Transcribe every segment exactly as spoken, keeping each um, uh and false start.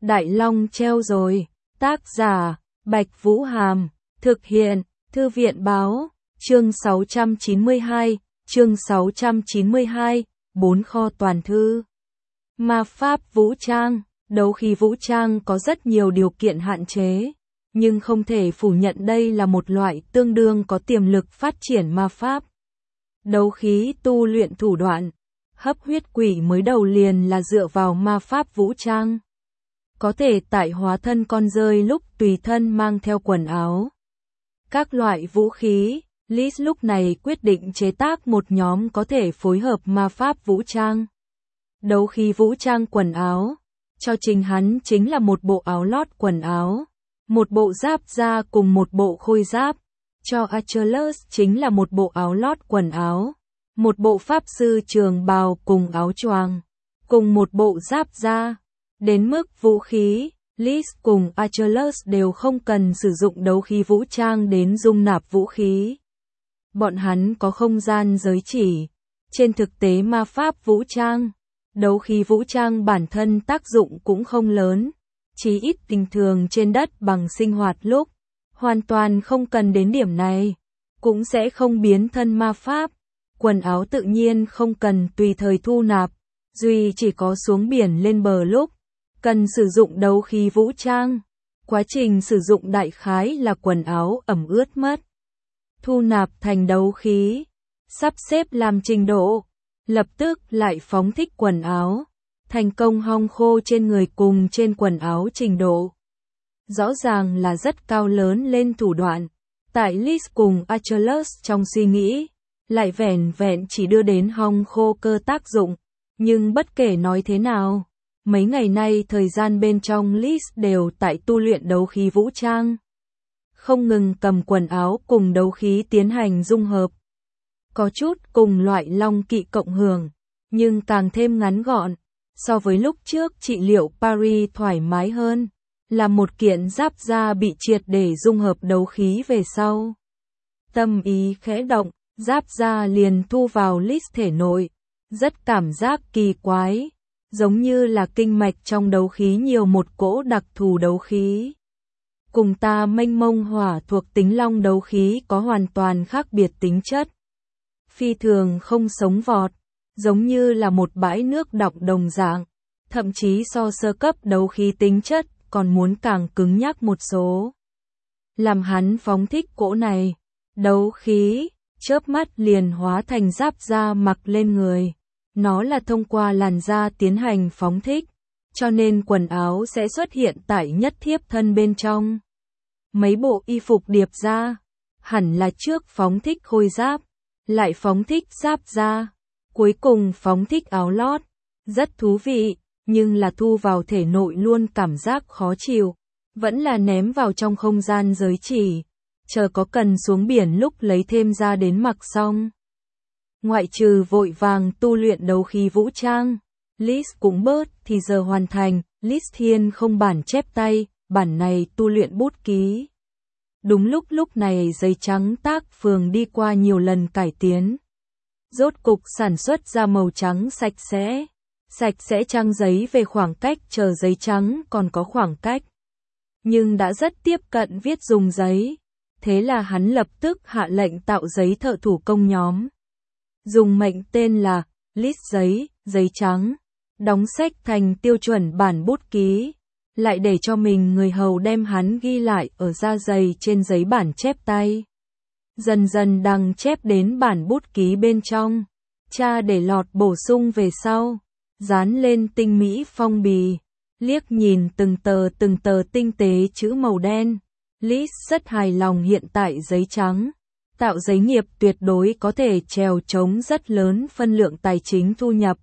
Đại Long treo rồi. Tác giả, Bạch Vũ Hàm. Thực hiện, Thư viện báo. Chương sáu trăm chín mươi hai, chương sáu trăm chín mươi hai, bốn kho toàn thư. Ma pháp vũ trang. Đấu khí vũ trang có rất nhiều điều kiện hạn chế, nhưng không thể phủ nhận đây là một loại tương đương có tiềm lực phát triển ma pháp. Đấu khí tu luyện thủ đoạn, hấp huyết quỷ mới đầu liền là dựa vào ma pháp vũ trang. Có thể tại hóa thân con rơi lúc tùy thân mang theo quần áo. Các loại vũ khí, Liz lúc này quyết định chế tác một nhóm có thể phối hợp ma pháp vũ trang. Đấu khí vũ trang quần áo, cho chính hắn chính là một bộ áo lót quần áo, một bộ giáp da cùng một bộ khôi giáp. Cho Achilles chính là một bộ áo lót quần áo, một bộ pháp sư trường bào cùng áo choàng, cùng một bộ giáp da. Đến mức vũ khí, Liz cùng Achilles đều không cần sử dụng đấu khí vũ trang đến dung nạp vũ khí. Bọn hắn có không gian giới chỉ. Trên thực tế ma pháp vũ trang, đấu khí vũ trang bản thân tác dụng cũng không lớn, chí ít bình thường trên đất bằng sinh hoạt lúc, hoàn toàn không cần đến điểm này, cũng sẽ không biến thân ma pháp. Quần áo tự nhiên không cần tùy thời thu nạp, duy chỉ có xuống biển lên bờ lúc, cần sử dụng đấu khí vũ trang. Quá trình sử dụng đại khái là quần áo ẩm ướt mất, thu nạp thành đấu khí, sắp xếp làm trình độ, lập tức lại phóng thích quần áo, thành công hong khô trên người cùng trên quần áo trình độ. Rõ ràng là rất cao lớn lên thủ đoạn, tại Liz cùng Achilles trong suy nghĩ, lại vẻn vẹn chỉ đưa đến hong khô cơ tác dụng, nhưng bất kể nói thế nào, mấy ngày nay thời gian bên trong Liz đều tại tu luyện đấu khí vũ trang. Không ngừng cầm quần áo cùng đấu khí tiến hành dung hợp. Có chút cùng loại long kỵ cộng hưởng, nhưng càng thêm ngắn gọn, so với lúc trước trị liệu Paris thoải mái hơn, là một kiện giáp da bị triệt để dung hợp đấu khí về sau. Tâm ý khẽ động, giáp da liền thu vào Liz thể nội, rất cảm giác kỳ quái, giống như là kinh mạch trong đấu khí nhiều một cỗ đặc thù đấu khí. Cùng ta mênh mông hỏa thuộc tính long đấu khí có hoàn toàn khác biệt tính chất. Phi thường không sống vọt, giống như là một bãi nước đọng đồng dạng, thậm chí so sơ cấp đấu khí tính chất còn muốn càng cứng nhắc một số. Làm hắn phóng thích cỗ này, đấu khí, chớp mắt liền hóa thành giáp da mặc lên người. Nó là thông qua làn da tiến hành phóng thích, cho nên quần áo sẽ xuất hiện tại nhất thiếp thân bên trong. Mấy bộ y phục điệp ra, hẳn là trước phóng thích khôi giáp, lại phóng thích giáp da, cuối cùng phóng thích áo lót. Rất thú vị, nhưng là thu vào thể nội luôn cảm giác khó chịu, vẫn là ném vào trong không gian giới chỉ, chờ có cần xuống biển lúc lấy thêm ra đến mặc xong. Ngoại trừ vội vàng tu luyện đấu khí vũ trang, Liz cũng bớt thì giờ hoàn thành. Liz thiên không bản chép tay, bản này tu luyện bút ký. Đúng lúc lúc này giấy trắng tác phường đi qua nhiều lần cải tiến, rốt cục sản xuất ra màu trắng sạch sẽ. Sạch sẽ trang giấy về khoảng cách chờ giấy trắng còn có khoảng cách, nhưng đã rất tiếp cận viết dùng giấy. Thế là hắn lập tức hạ lệnh tạo giấy thợ thủ công nhóm, dùng mệnh tên là List giấy, giấy trắng, đóng sách thành tiêu chuẩn bản bút ký, lại để cho mình người hầu đem hắn ghi lại ở da dày trên giấy bản chép tay. Dần dần đằng chép đến bản bút ký bên trong, cha để lọt bổ sung về sau, dán lên tinh mỹ phong bì, liếc nhìn từng tờ từng tờ tinh tế chữ màu đen. Liz rất hài lòng hiện tại giấy trắng. Tạo giấy nghiệp tuyệt đối có thể trèo chống rất lớn phân lượng tài chính thu nhập.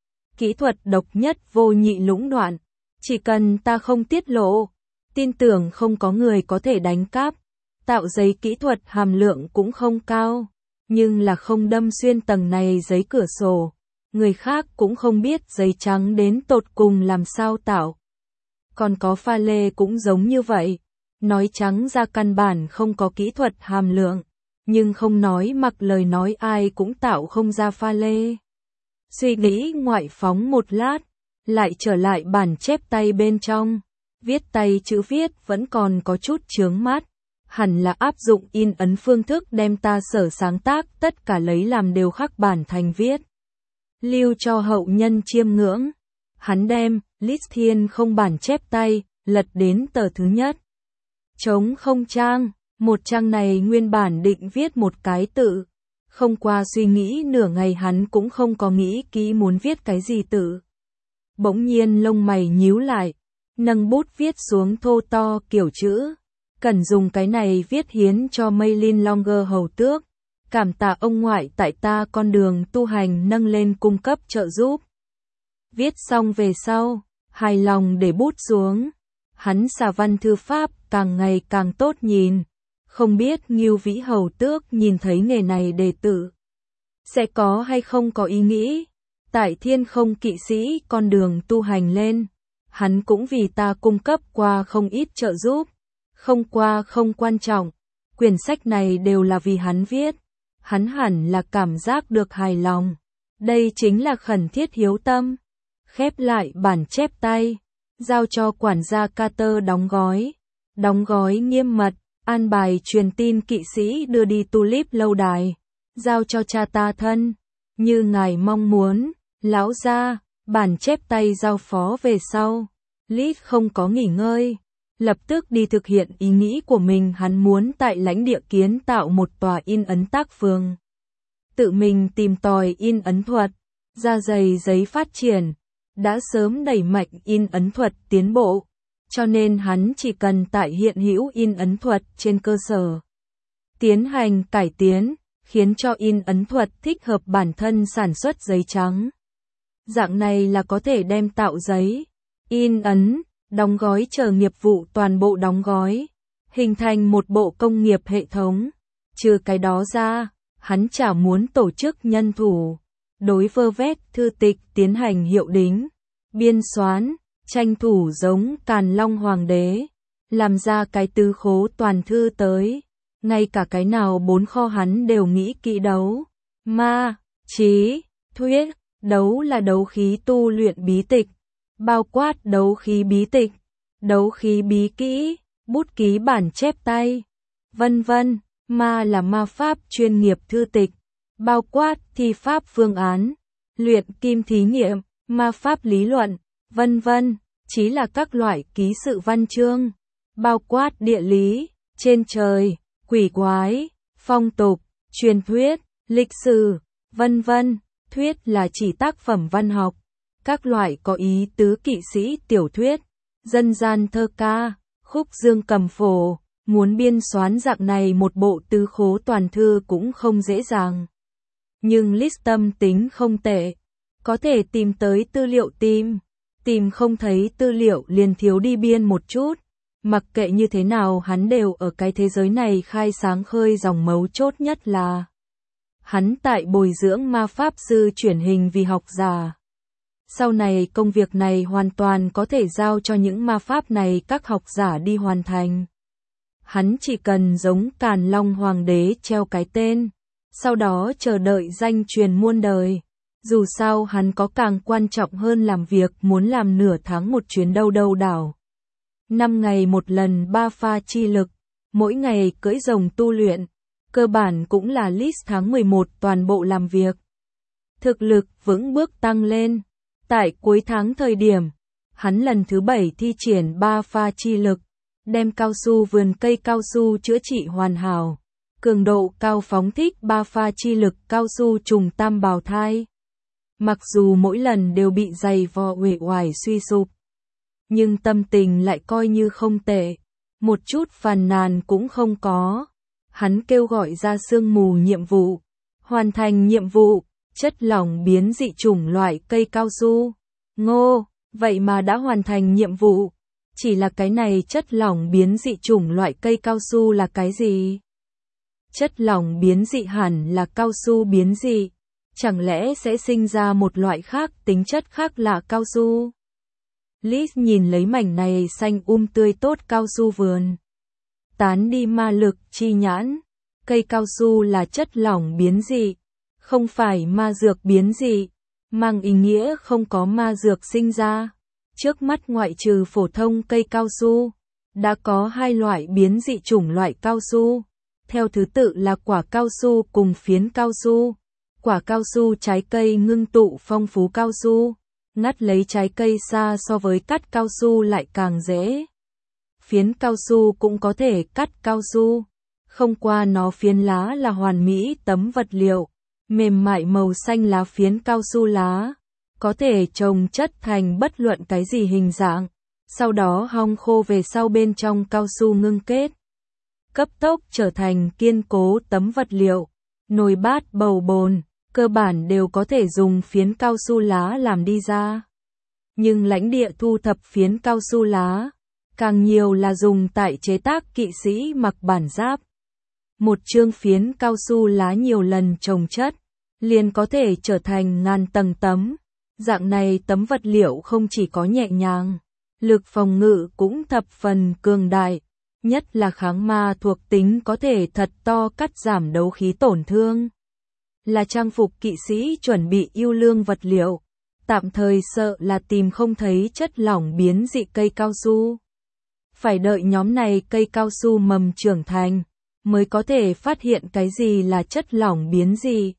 Kỹ thuật độc nhất vô nhị lũng đoạn. Chỉ cần ta không tiết lộ, tin tưởng không có người có thể đánh cắp. Tạo giấy kỹ thuật hàm lượng cũng không cao, nhưng là không đâm xuyên tầng này giấy cửa sổ. Người khác cũng không biết giấy trắng đến tột cùng làm sao tạo. Còn có pha lê cũng giống như vậy. Nói trắng ra căn bản không có kỹ thuật hàm lượng, nhưng không nói mặc lời nói ai cũng tạo không ra pha lê. Suy nghĩ ngoại phóng một lát, lại trở lại bản chép tay bên trong, Viết tay chữ viết vẫn còn có chút chướng mắt. Hẳn là áp dụng in ấn phương thức đem ta sở sáng tác tất cả lấy làm đều khắc bản thành viết. Lưu cho hậu nhân chiêm ngưỡng. Hắn đem, List Thiên không bản chép tay, lật đến tờ thứ nhất. Trống không trang, một trang này nguyên bản định viết một cái tự. Không qua suy nghĩ nửa ngày hắn cũng không có nghĩ kỹ muốn viết cái gì tự. Bỗng nhiên lông mày nhíu lại, nâng bút viết xuống thô to kiểu chữ. Cần dùng cái này viết hiến cho Maylin Longer hầu tước. Cảm tạ ông ngoại tại ta con đường tu hành nâng lên cung cấp trợ giúp. Viết xong về sau, hài lòng để bút xuống. Hắn xà văn thư pháp càng ngày càng tốt nhìn. Không biết Ngưu Vĩ hầu tước nhìn thấy nghề này đề tử. Sẽ có hay không có ý nghĩ. Tại thiên không kỵ sĩ con đường tu hành lên. Hắn cũng vì ta cung cấp qua không ít trợ giúp. Không qua không quan trọng. Quyển sách này đều là vì hắn viết. Hắn hẳn là cảm giác được hài lòng. Đây chính là khẩn thiết hiếu tâm. Khép lại bản chép tay. Giao cho quản gia Carter đóng gói. Đóng gói nghiêm mật. An bài truyền tin kỵ sĩ đưa đi Tulip lâu đài. Giao cho cha ta thân. Như ngài mong muốn. Lão gia, bản chép tay giao phó về sau. Lít không có nghỉ ngơi. Lập tức đi thực hiện ý nghĩ của mình, hắn muốn tại lãnh địa kiến tạo một tòa in ấn tác phường. Tự mình tìm tòi in ấn thuật, da dày giấy phát triển, đã sớm đẩy mạnh in ấn thuật tiến bộ, cho nên hắn chỉ cần tại hiện hữu in ấn thuật trên cơ sở tiến hành cải tiến, khiến cho in ấn thuật thích hợp bản thân sản xuất giấy trắng. Dạng này là có thể đem tạo giấy, in ấn, đóng gói chờ nghiệp vụ toàn bộ đóng gói, hình thành một bộ công nghiệp hệ thống. Trừ cái đó ra, hắn chả muốn tổ chức nhân thủ, đối vơ vét thư tịch tiến hành hiệu đính, biên soán, tranh thủ giống Càn Long Hoàng đế, làm ra cái tứ khố toàn thư tới. Ngay cả cái nào bốn kho hắn đều nghĩ kỹ đấu. Ma, trí, thuyết, đấu là đấu khí tu luyện bí tịch. Bao quát đấu khí bí tịch, đấu khí bí kỹ, bút ký bản chép tay, vân vân. Ma là ma pháp chuyên nghiệp thư tịch, bao quát thi pháp phương án, luyện kim thí nghiệm, ma pháp lý luận, vân vân. Chí là các loại ký sự văn chương, bao quát địa lý, trên trời, quỷ quái, phong tục, truyền thuyết, lịch sử, vân vân. Thuyết là chỉ tác phẩm văn học. Các loại có ý tứ kỵ sĩ tiểu thuyết, dân gian thơ ca, khúc dương cầm phổ, muốn biên soán dạng này một bộ tứ khố toàn thư cũng không dễ dàng. Nhưng List tâm tính không tệ, có thể tìm tới tư liệu tìm, tìm không thấy tư liệu liền thiếu đi biên một chút. Mặc kệ như thế nào hắn đều ở cái thế giới này khai sáng khơi dòng, mấu chốt nhất là hắn tại bồi dưỡng ma pháp sư chuyển hình vì học giả. Sau này công việc này hoàn toàn có thể giao cho những ma pháp này các học giả đi hoàn thành. Hắn chỉ cần giống Càn Long Hoàng đế treo cái tên, sau đó chờ đợi danh truyền muôn đời. Dù sao hắn có càng quan trọng hơn làm việc, muốn làm nửa tháng một chuyến đâu đâu đảo. Năm ngày một lần ba pha chi lực, mỗi ngày cưỡi rồng tu luyện, cơ bản cũng là List tháng mười một toàn bộ làm việc. Thực lực vững bước tăng lên. Tại cuối tháng thời điểm, hắn lần thứ bảy thi triển ba pha chi lực, đem cao su vườn cây cao su chữa trị hoàn hảo, cường độ cao phóng thích ba pha chi lực cao su trùng tam bào thai. Mặc dù mỗi lần đều bị dày vò uể oải suy sụp, nhưng tâm tình lại coi như không tệ, một chút phàn nàn cũng không có. Hắn kêu gọi ra sương mù nhiệm vụ, hoàn thành nhiệm vụ. Chất lỏng biến dị chủng loại cây cao su. Ngô, vậy mà đã hoàn thành nhiệm vụ. Chỉ là cái này chất lỏng biến dị chủng loại cây cao su là cái gì? Chất lỏng biến dị hẳn là cao su biến dị. Chẳng lẽ sẽ sinh ra một loại khác, tính chất khác lạ cao su? Liz nhìn lấy mảnh này xanh um tươi tốt cao su vườn. Tán đi ma lực chi nhãn. Cây cao su là chất lỏng biến dị. Không phải ma dược biến dị, mang ý nghĩa không có ma dược sinh ra. Trước mắt ngoại trừ phổ thông cây cao su, đã có hai loại biến dị chủng loại cao su, theo thứ tự là quả cao su cùng phiến cao su. Quả cao su trái cây ngưng tụ phong phú cao su, ngắt lấy trái cây xa so với cắt cao su lại càng dễ. Phiến cao su cũng có thể cắt cao su, không qua nó phiến lá là hoàn mỹ tấm vật liệu, mềm mại màu xanh lá phiến cao su lá, có thể trồng chất thành bất luận cái gì hình dạng, sau đó hong khô về sau bên trong cao su ngưng kết. Cấp tốc trở thành kiên cố tấm vật liệu, nồi bát bầu bồn, cơ bản đều có thể dùng phiến cao su lá làm đi ra. Nhưng lãnh địa thu thập phiến cao su lá, càng nhiều là dùng tại chế tác kỵ sĩ mặc bản giáp. Một chương phiến cao su lá nhiều lần chồng chất, liền có thể trở thành ngàn tầng tấm. Dạng này tấm vật liệu không chỉ có nhẹ nhàng, lực phòng ngự cũng thập phần cường đại, nhất là kháng ma thuộc tính có thể thật to cắt giảm đấu khí tổn thương. Là trang phục kỵ sĩ chuẩn bị yêu lương vật liệu, tạm thời sợ là tìm không thấy chất lỏng biến dị cây cao su. Phải đợi nhóm này cây cao su mầm trưởng thành, mới có thể phát hiện cái gì là chất lỏng biến dị.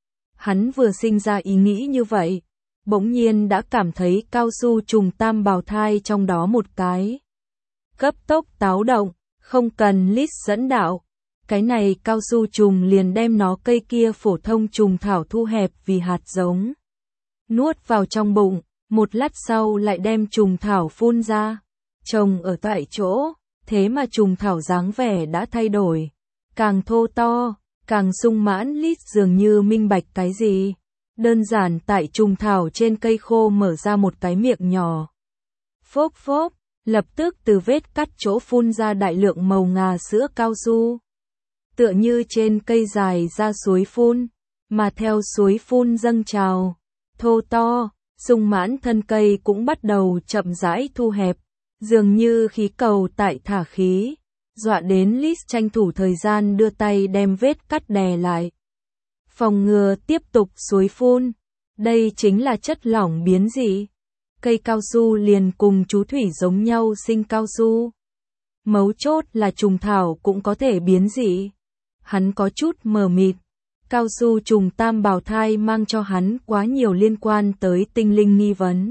Hắn vừa sinh ra ý nghĩ như vậy, bỗng nhiên đã cảm thấy cao su trùng tam bào thai trong đó một cái. Cấp tốc táo động, không cần list dẫn đạo. Cái này cao su trùng liền đem nó cây kia phổ thông trùng thảo thu hẹp vì hạt giống. Nuốt vào trong bụng, một lát sau lại đem trùng thảo phun ra. Trồng ở tại chỗ, thế mà trùng thảo dáng vẻ đã thay đổi. Càng thô to, càng sung mãn lít dường như minh bạch cái gì. Đơn giản tại trùng thảo trên cây khô mở ra một cái miệng nhỏ. Phốc phốc, lập tức từ vết cắt chỗ phun ra đại lượng màu ngà sữa cao su. Tựa như trên cây dài ra suối phun, mà theo suối phun dâng trào, thô to, sung mãn thân cây cũng bắt đầu chậm rãi thu hẹp, dường như khí cầu tại thả khí, dọa đến Liz tranh thủ thời gian đưa tay đem vết cắt đè lại. Phòng ngừa tiếp tục suối phun, đây chính là chất lỏng biến dị. Cây cao su liền cùng chú thủy giống nhau sinh cao su. Mấu chốt là trùng thảo cũng có thể biến dị. Hắn có chút mờ mịt. Cao su trùng tam bào thai mang cho hắn quá nhiều liên quan tới tinh linh nghi vấn.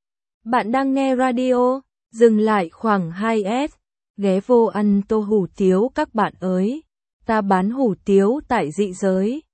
Bạn đang nghe radio, dừng lại khoảng hai S, ghé vô ăn tô hủ tiếu các bạn ơi. Ta bán hủ tiếu tại dị giới.